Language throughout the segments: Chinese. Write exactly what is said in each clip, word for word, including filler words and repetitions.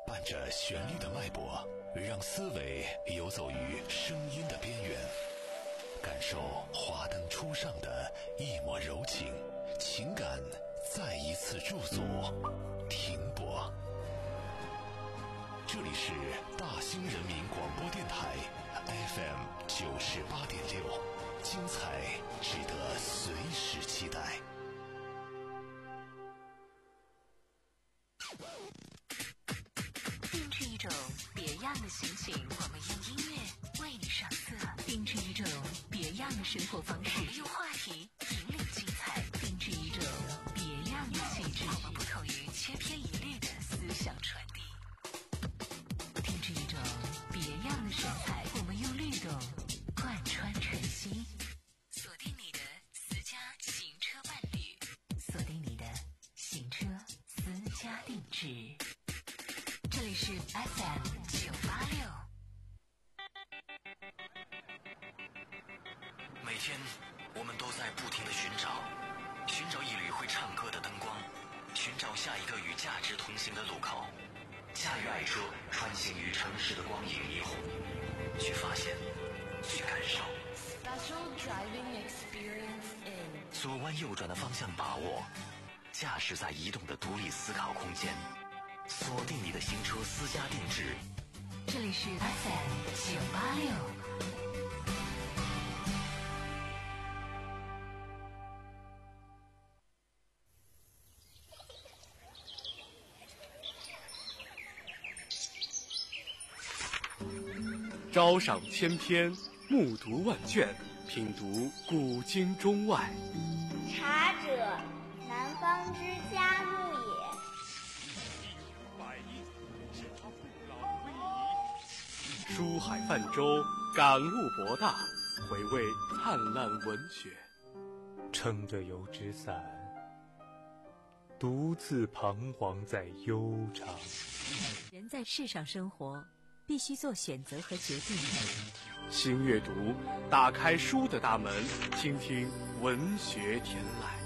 伴着旋律的脉搏，让思维游走于声音的边缘，感受华灯初上的一抹柔情，情感再一次驻足停泊。这里是大兴人民广播电台 F M 九十八点六，精彩值得随时期待。 定制一种别样的心情，我们用音乐为你上色；定制一种别样的生活方式，我们用话题引领精彩；定制一种别样的气质，我们不同于千篇一律的思想传递；定制一种别样的神采，我们用律动贯穿晨曦。锁定你的私家行车伴侣，锁定你的行车私家定制。这里是 F M 九八六。 每天我们都在不停地寻找，寻找一缕会唱歌的灯光，寻找下一个与价值同行的路口，驾驭爱车穿行于城市的光影霓虹，去发现，去感受。 Special driving experience in 左弯右转的方向把握，驾驶在移动的独立思考空间，锁定你的行车私家定制。 这里是 F M 九八六。 朝赏千篇，暮读万卷，品读古今中外。 茶者，南方之嘉木也。 书海泛舟，感悟博大，回味灿烂文学。 撑着油纸伞，独自彷徨在悠长。 人在世上生活，必须做选择和决定。 新阅读，打开书的大门，倾听文学天籁。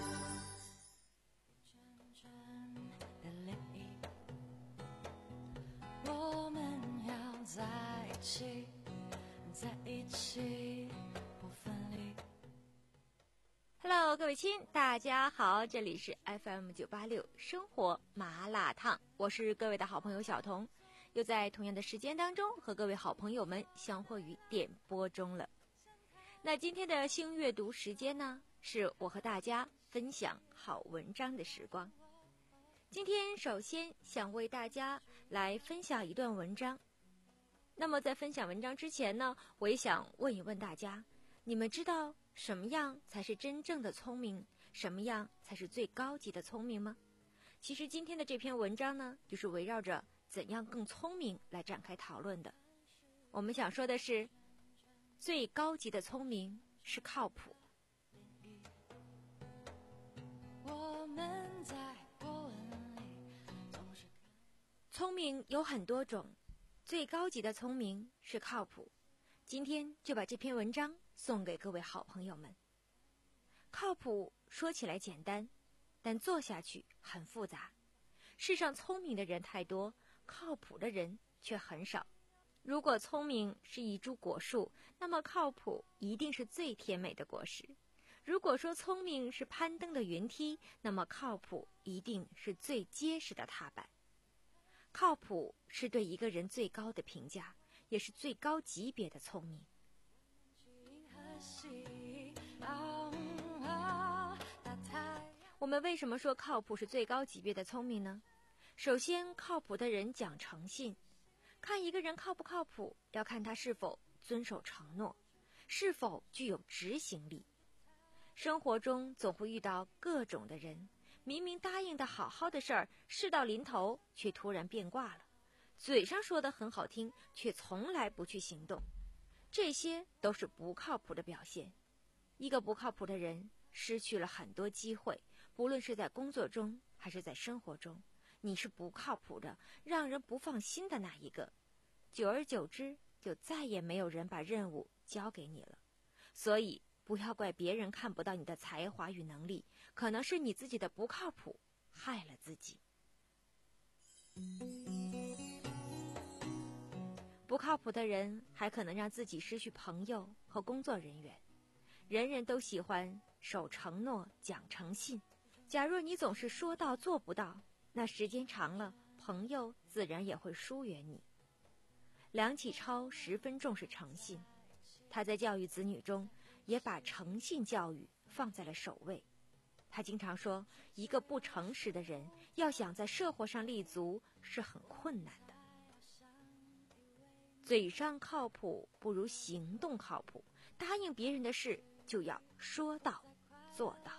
我们要在一起，在一起不分离。 Hello， 各位亲，大家好，这里是 F M 九八六生活麻辣烫，我是各位的好朋友小彤。又在同样的时间当中和各位好朋友们相会于点播中了。那今天的新阅读时间呢，是我和大家分享好文章的时光。今天首先想为大家来分享一段文章。那么在分享文章之前呢，我也想问一问大家，你们知道什么样才是真正的聪明，什么样才是最高级的聪明吗？其实今天的这篇文章呢，就是围绕着怎样更聪明来展开讨论的。我们想说的是，最高级的聪明是靠谱。 我们在波纹里总是聪明有很多种，最高级的聪明是靠谱。今天就把这篇文章送给各位好朋友们。靠谱说起来简单，但做下去很复杂。世上聪明的人太多，靠谱的人却很少。如果聪明是一株果树，那么靠谱一定是最甜美的果实。如果说聪明是攀登的云梯，那么靠谱一定是最结实的踏板。靠谱是对一个人最高的评价，也是最高级别的聪明。我们为什么说靠谱是最高级别的聪明呢？首先，靠谱的人讲诚信。看一个人靠不靠谱，要看他是否遵守承诺，是否具有执行力。生活中总会遇到各种的人，明明答应的好好的事儿，事到临头却突然变卦了，嘴上说的很好听，却从来不去行动。这些都是不靠谱的表现。一个不靠谱的人失去了很多机会，不论是在工作中还是在生活中，你是不靠谱的，让人不放心的那一个。久而久之，就再也没有人把任务交给你了。所以不要怪别人看不到你的才华与能力，可能是你自己的不靠谱害了自己。 不靠谱的人还可能让自己失去朋友和工作人员。人人都喜欢守承诺、讲诚信。假若你总是说到做不到，那时间长了，朋友自然也会疏远你。梁启超十分重视诚信，他在教育子女中也把诚信教育放在了首位。他经常说，一个不诚实的人要想在社会上立足是很困难的。嘴上靠谱不如行动靠谱，答应别人的事就要说到做到。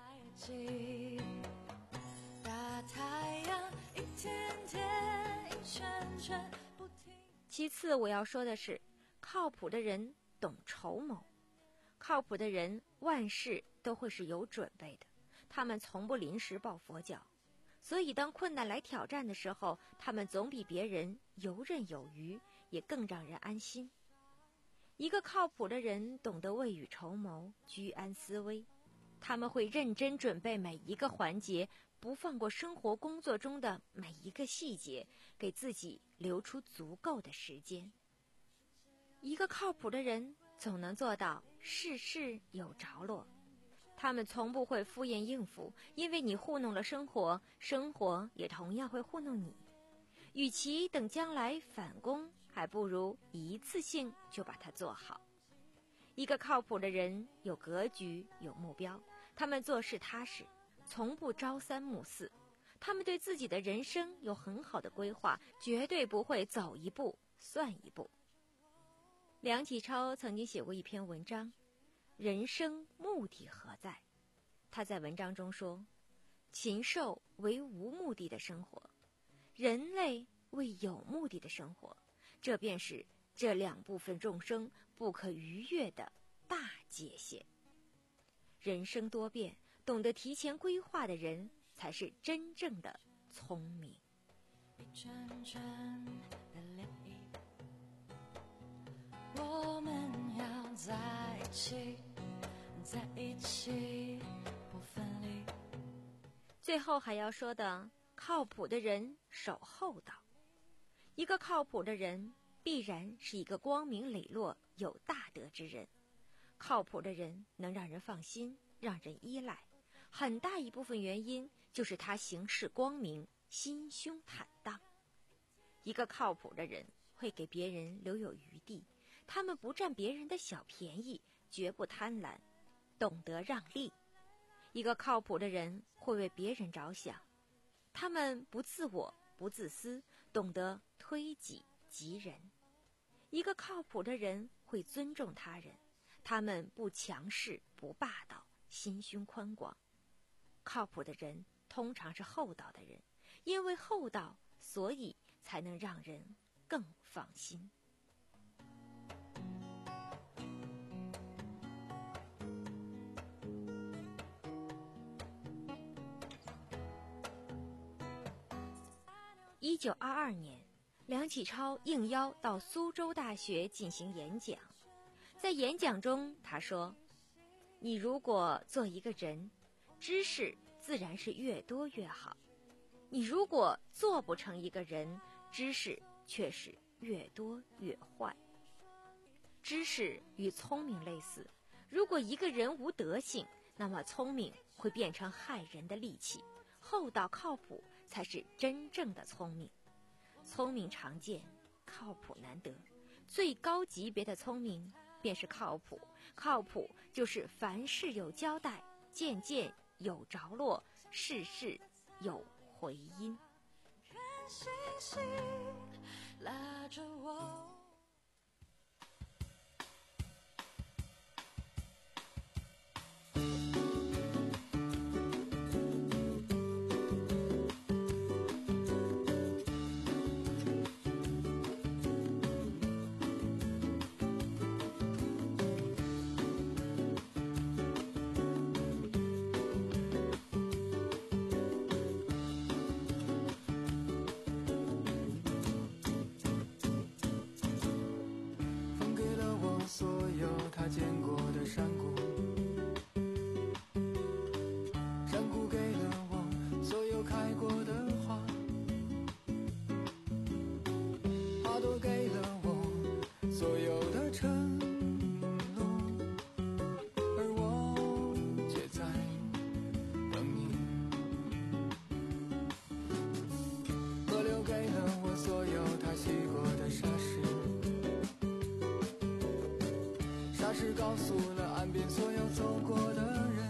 其次我要说的是，靠谱的人懂筹谋。靠谱的人万事都会是有准备的，他们从不临时抱佛脚，所以当困难来挑战的时候，他们总比别人游刃有余，也更让人安心。一个靠谱的人懂得未雨绸缪，居安思危，他们会认真准备每一个环节，不放过生活工作中的每一个细节，给自己留出足够的时间。一个靠谱的人总能做到事事有着落，他们从不会敷衍应付，因为你糊弄了生活，生活也同样会糊弄你。与其等将来返工，还不如一次性就把它做好。一个靠谱的人有格局，有目标，他们做事踏实，从不朝三暮四，他们对自己的人生有很好的规划，绝对不会走一步算一步。梁启超曾经写过一篇文章，人生目的何在？他在文章中说，禽兽为无目的的生活，人类为有目的的生活，这便是这两部分众生不可逾越的大界限。人生多变，懂得提前规划的人才是真正的聪明。 一圈圈的涟漪，我们要在一起，在一起不分离。 最后还要说的，靠谱的人守厚道。一个靠谱的人必然是一个光明磊落、有大德之人。靠谱的人能让人放心，让人依赖，很大一部分原因就是他行事光明，心胸坦荡。一个靠谱的人会给别人留有余地，他们不占别人的小便宜，绝不贪婪，懂得让利。一个靠谱的人会为别人着想，他们不自我，不自私，懂得推己及人。一个靠谱的人会尊重他人，他们不强势，不霸道，心胸宽广。靠谱的人通常是厚道的人，因为厚道，所以才能让人更放心。一九二二年，梁启超应邀到苏州大学进行演讲。在演讲中，他说：你如果做一个人，知识自然是越多越好；你如果做不成一个人，知识却是越多越坏。知识与聪明类似，如果一个人无德性，那么聪明会变成害人的利器。厚道靠谱才是真正的聪明。聪明常见，靠谱难得。最高级别的聪明便是靠谱，靠谱就是凡事有交代，件件有着落，事事有回音。 看星星拉着我， 见过的山谷， 告诉了岸边所有走过的人，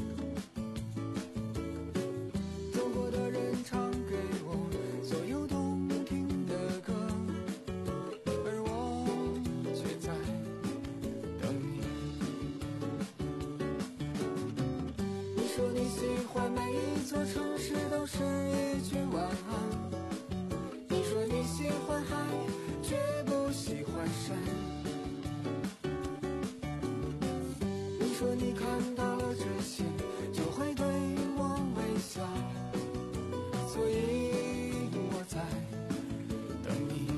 走过的人唱给我所有动听的歌，而我却在等你。你说你喜欢每一座城市都是一句晚安，你说你喜欢海却不喜欢山，你说你看到了这些就会对我微笑，所以我在等你。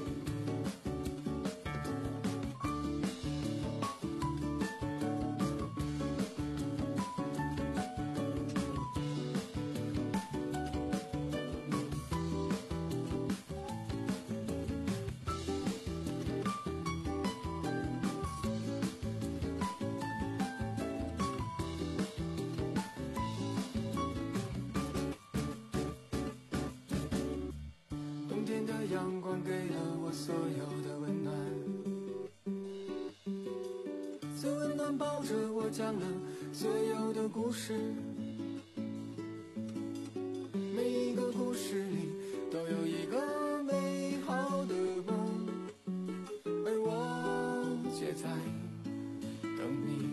冬天的阳光给了我所有的温暖，最温暖抱着我讲了所有的故事，每一个故事里都有一个美好的梦，而我却在等你。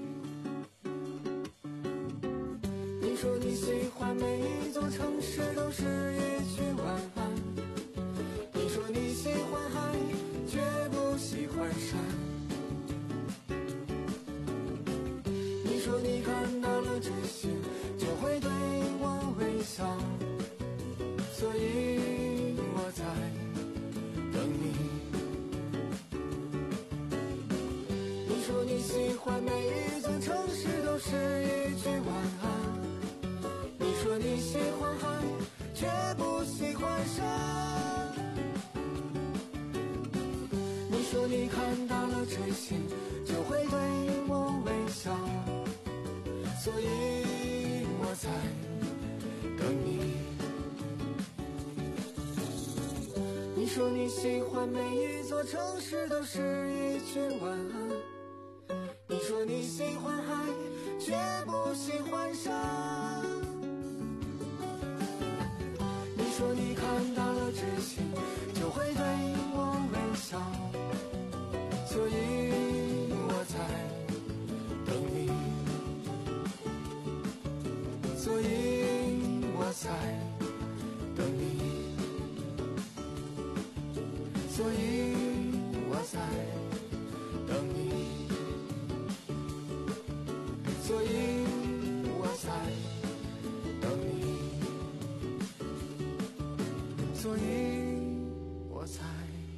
你说你喜欢每一座城市都是一句晚安，你说你喜欢海却不喜欢山，你说你看到了这些就会对我微笑，所以我在等你。你说你喜欢每一座城市都是一句晚安，你说你喜欢海却不喜欢山，你说你看到了这些就会对我微笑，所以我在等你。你说你喜欢每一座城市都是一句晚安，你说你喜欢海却不喜欢山，你说你看到了这些就会对我微笑，所以我在等你，所以我在等你，所以我在等你，所以我在等你，所以我在。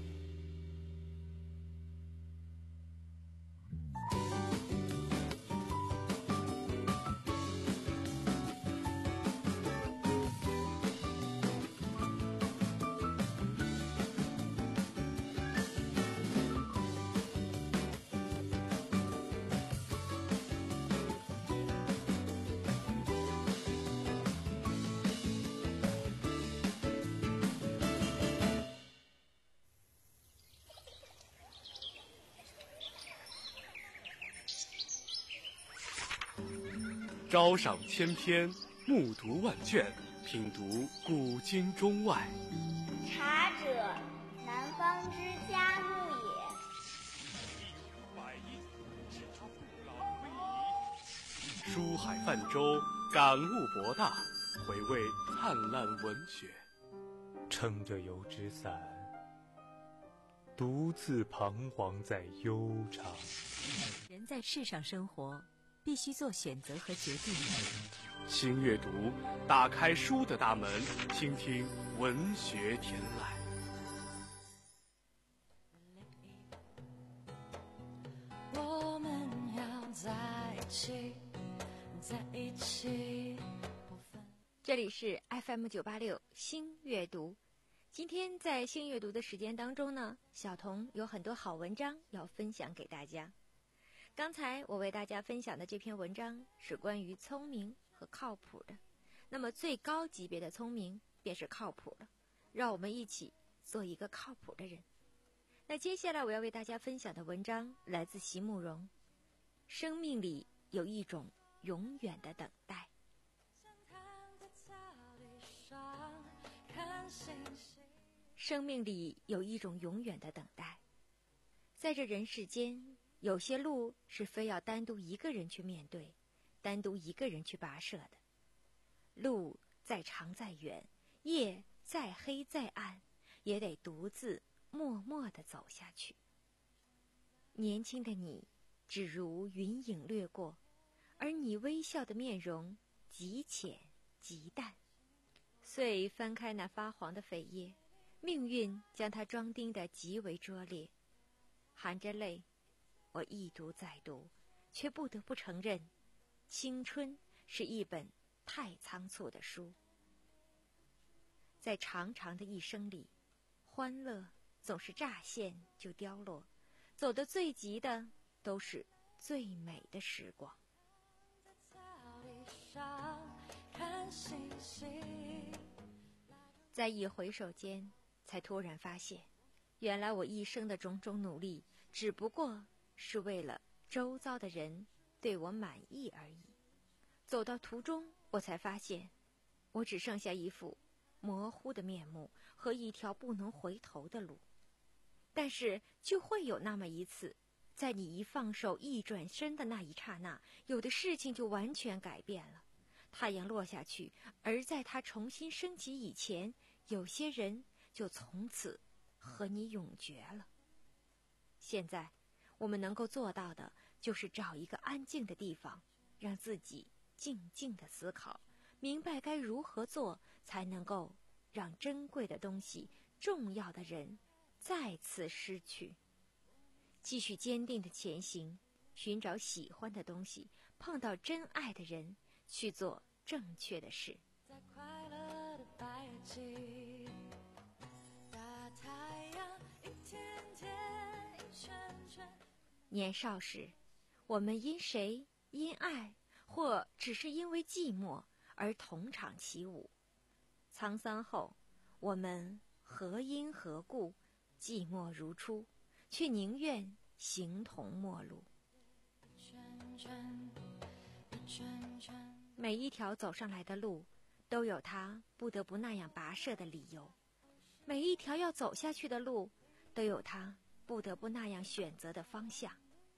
朝赏千篇，暮读万卷，品读古今中外。 茶者，南方之嘉木也。 书海泛舟，感悟博大，回味灿烂文学。 撑着油纸伞，独自彷徨在悠长。 人在世上生活，必须做选择和决定。 新阅读，打开书的大门，倾听文学天籁。 我们要在一起，在一起。 这里是 F M 九八六新阅读。今天在新阅读的时间当中呢，小童有很多好文章要分享给大家。刚才我为大家分享的这篇文章是关于聪明和靠谱的，那么最高级别的聪明便是靠谱了，让我们一起做一个靠谱的人。那接下来我要为大家分享的文章来自席慕容， 生命里有一种永远的等待。生命里有一种永远的等待。在这人世间，有些路是非要单独一个人去面对，单独一个人去跋涉的。路再长再远，夜再黑再暗，也得独自默默地走下去。年轻的你只如云影掠过，而你微笑的面容极浅极淡。遂翻开那发黄的扉页，命运将它装订得极为拙劣。含着泪，我一读再读，却不得不承认，青春是一本太仓促的书。在长长的一生里，欢乐总是乍现就凋落，走得最急的都是最美的时光。在一回首间，才突然发现，原来我一生的种种努力，只不过是为了周遭的人对我满意而已。走到途中，我才发现，我只剩下一副模糊的面目和一条不能回头的路。但是就会有那么一次，在你一放手一转身的那一刹那，有的事情就完全改变了。太阳落下去，而在它重新升起以前，有些人就从此和你永绝了。现在我们能够做到的，就是找一个安静的地方，让自己静静地思考，明白该如何做，才能够让珍贵的东西、重要的人再次失去。继续坚定地前行，寻找喜欢的东西，碰到真爱的人，去做正确的事。 在快乐的白日记，大太阳一天天一圈圈。 年少时，我们因谁因爱，或只是因为寂寞而同场起舞。沧桑后，我们何因何故，寂寞如初，却宁愿形同陌路。每一条走上来的路，都有它不得不那样跋涉的理由；每一条要走下去的路，都有它不得不那样选择的方向。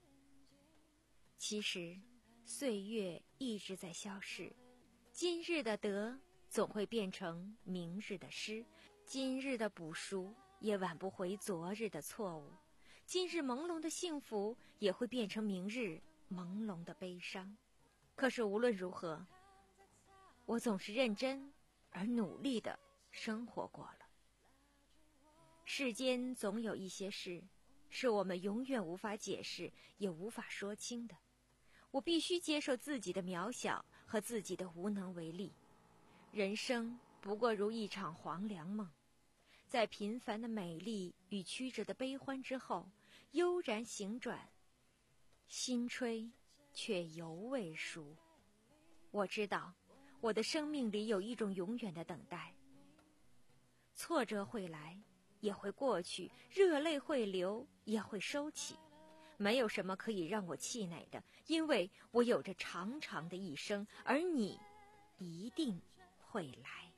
其实，岁月一直在消逝，今日的得总会变成明日的失，今日的补赎也挽不回昨日的错误，今日朦胧的幸福也会变成明日朦胧的悲伤。可是无论如何，我总是认真而努力地生活过了。世间总有一些事，是我们永远无法解释也无法说清的。我必须接受自己的渺小和自己的无能为力。人生不过如一场黄粱梦，在平凡的美丽与曲折的悲欢之后，悠然行转，心吹却犹未熟。我知道，我的生命里有一种永远的等待。挫折会来，也会过去；热泪会流，也会收起。没有什么可以让我气馁的，因为我有着长长的一生，而你一定会来。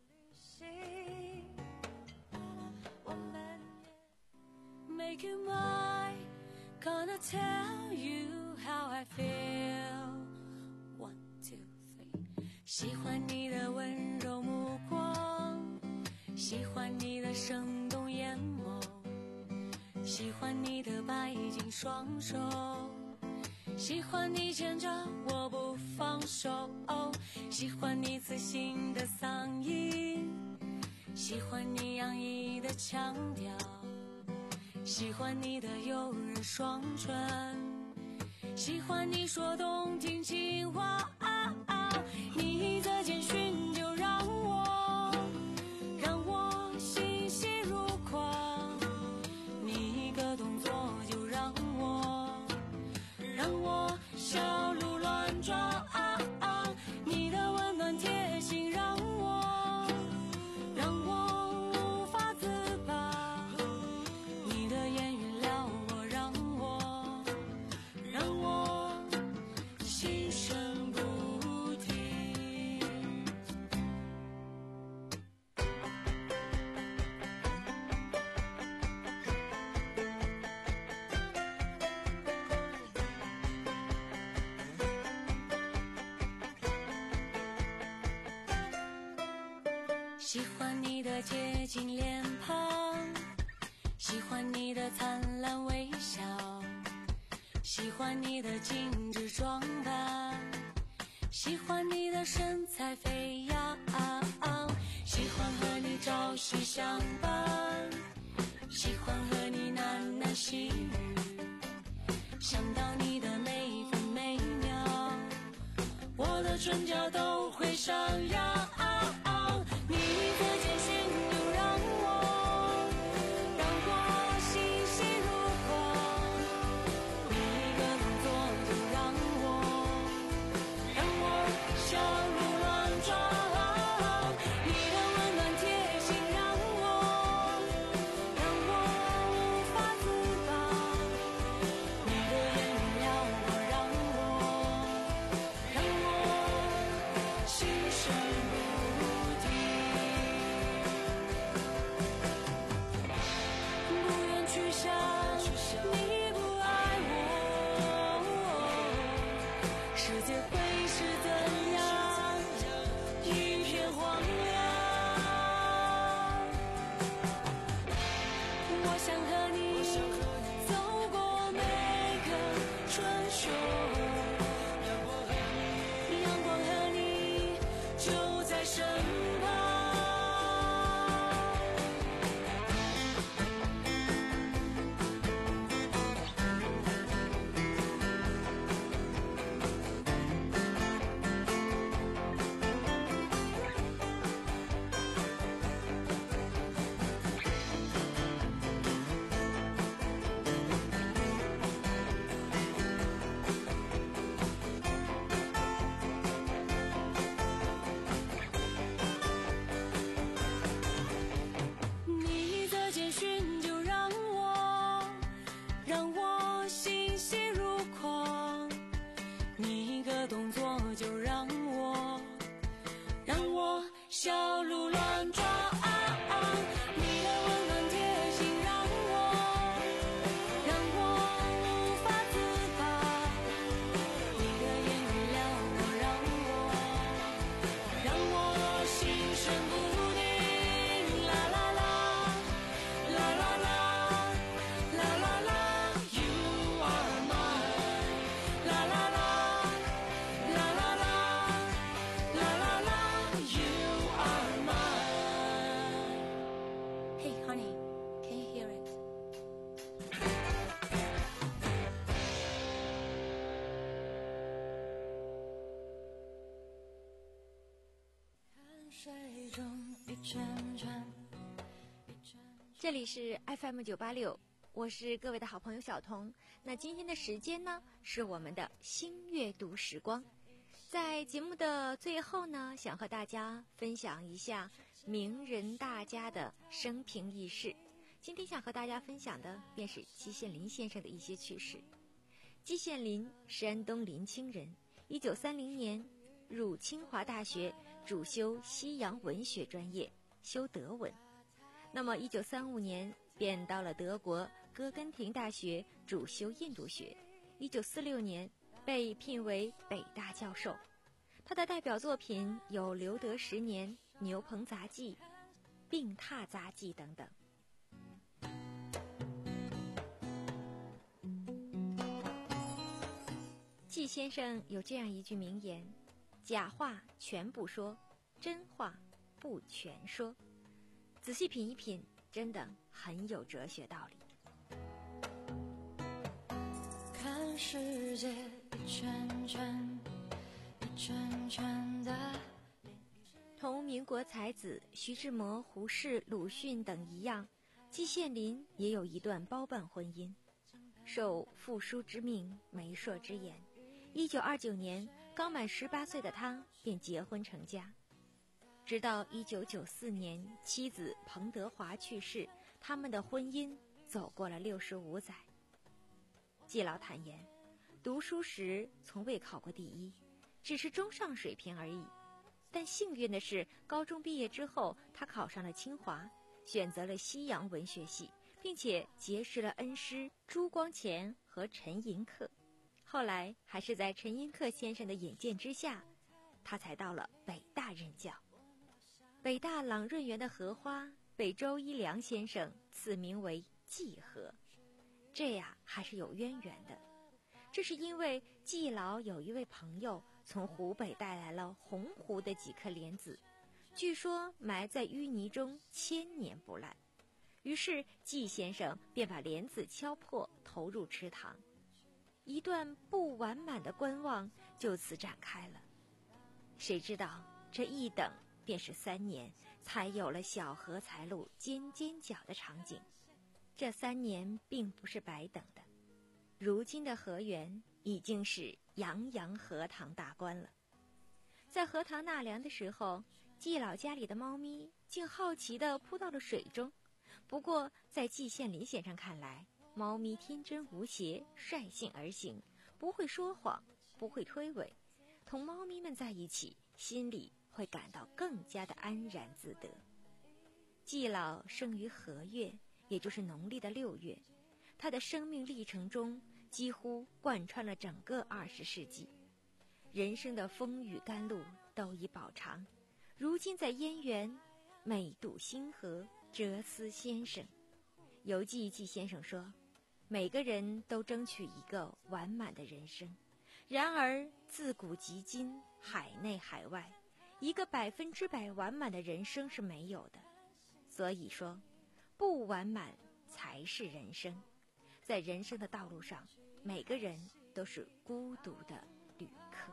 Make you mine, gonna tell you how I feel. One, two, three. 喜欢你的温柔目光，喜欢你的生动眼眸，喜欢你的白净双手，喜欢你牵着我不放手，喜欢你磁性的嗓音，喜欢你洋溢的腔调，喜欢你的诱人双唇，喜欢你说动听情话，啊啊，你的简讯就让我让我欣喜如狂，你一个动作就让我让我小鹿乱撞，啊啊，你的温暖贴心让我让我无法自拔，你的言语撩我让我让我喜欢你的洁净脸庞，喜欢你的灿烂微笑，喜欢你的精致装扮，喜欢你的身材飞扬，喜欢和你朝夕相伴，喜欢和你喃喃细语，想到你的每分每秒，我的唇角都会上扬。你的简讯又让我让我欣喜如狂，你一个动作就让我让我小鹿乱撞，你的温暖贴心让我让我无法自拔，你的言语撩我让我让我心神不停。去想你不爱我，世界会是怎样一片荒凉。我想和你走过每个春秋，阳光和你就在身旁。小鹿乱撞，你的温暖贴心让我让我无法自拔，你的言语撩我让我让我心神不宁，啦啦啦啦啦啦啦啦啦 You are mine， 啦啦啦啦啦啦啦啦啦 You Hey honey, can you hear it? 这里是 F M 九八六，我是各位的好朋友小彤。那今天的时间呢，是我们的新阅读时光。在节目的最后呢，想和大家分享一下名人大家的生平轶事。今天想和大家分享的便是季羡林先生的一些趣事。季羡林，山东临清人，一九三零年入清华大学，主修西洋文学专业，修德文。那么一九三五年便到了德国哥根廷大学主修印度学，一九四六年被聘为北大教授。他的代表作品有《留德十年》《牛棚杂记》《病榻杂记》等等。季先生有这样一句名言：假话全不说，真话不全说。仔细品一品，真的很有哲学道理。 看世界一圈圈一圈圈的， 同民国才子徐志摩、胡适、鲁迅等一样，季羡林也有一段包办婚姻。受父叔之命，媒妁之言，一九二九年刚满十八岁的他便结婚成家。直到一九九四年妻子彭德华去世，他们的婚姻走过了六十五载。季老坦言，读书时从未考过第一，只是中上水平而已。但幸运的是，高中毕业之后，他考上了清华，选择了西洋文学系，并且结识了恩师朱光潜和陈寅恪。后来还是在陈寅恪先生的引荐之下，他才到了北大任教。 北大朗润园的荷花被周一良先生赐名为季荷，这呀还是有渊源的。这是因为季老有一位朋友从湖北带来了红湖的几颗莲子，据说埋在淤泥中千年不烂，于是季先生便把莲子敲破投入池塘，一段不完满的观望就此展开了。谁知道这一等便是三年，才有了小荷才露尖尖角的场景。这三年并不是白等的，如今的荷园已经是洋洋荷塘大观了。在荷塘纳凉的时候，季老家里的猫咪竟好奇地扑到了水中。不过在季羡林先生看来，猫咪天真无邪，率性而行，不会说谎，不会推诿，同猫咪们在一起，心里会感到更加的安然自得。季老生于荷月，也就是农历的六月，他的生命历程中几乎贯穿了整个二十世纪，人生的风雨甘露都已饱尝。如今在燕园每渡星河，哲思先生。游记季先生说，每个人都争取一个完满的人生，然而自古及今，海内海外，一个百分之百完满的人生是没有的。所以说，不完满才是人生。在人生的道路上，每个人都是孤独的旅客。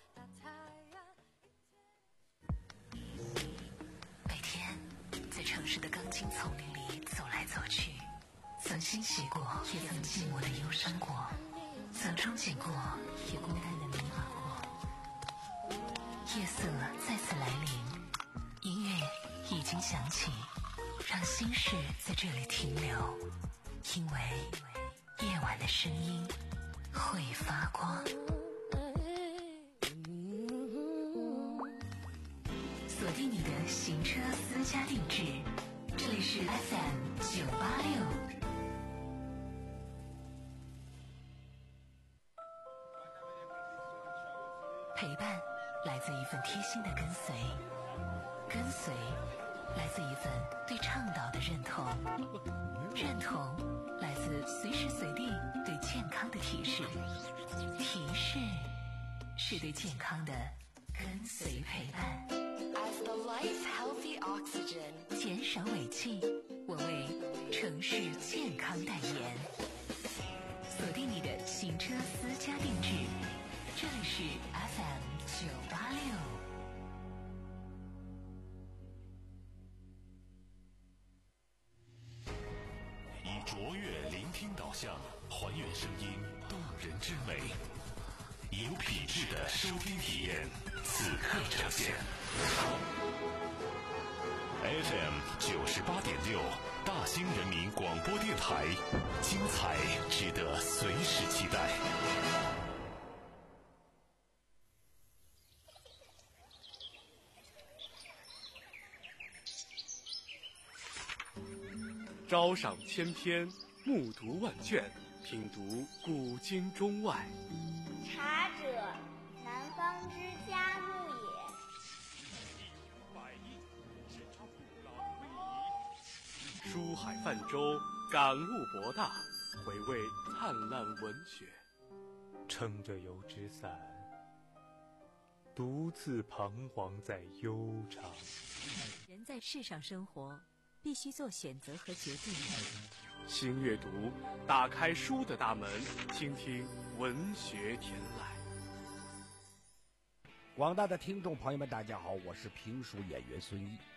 每天在城市的钢筋丛林里走来走去，曾欣喜过，也曾寂寞的忧伤过，曾憧憬过，也孤单的迷茫过。夜色再次来临，音乐已经响起，让心事在这里停留，因为夜晚的声音会发光。锁定你的行车私家定制，这里是 F M 九八六。陪伴来自一份贴心的跟随，跟随来自一份对倡导的认同，认同来自随时随地对健康的提示，提示是对健康的跟随陪伴。As the life healthy oxygen， 减少尾气，我为城市健康代言。锁定你的行车私家定制，这里是 F M 九八六。 以卓越聆听导向，还原声音动人之美，有品质的收听体验，此刻呈现。F M 九十八点六，大兴人民广播电台，精彩值得随时期待。 朝赏千篇，暮读万卷，品读古今中外。 茶者，南方之佳木也。 书海泛舟，感悟博大，回味灿烂文学。 撑着油纸伞，独自彷徨在悠长。 人在世上生活，必须做选择和决定。 新阅读，打开书的大门，倾听文学天籁。 广大的听众朋友们，大家好，我是评书演员孙一。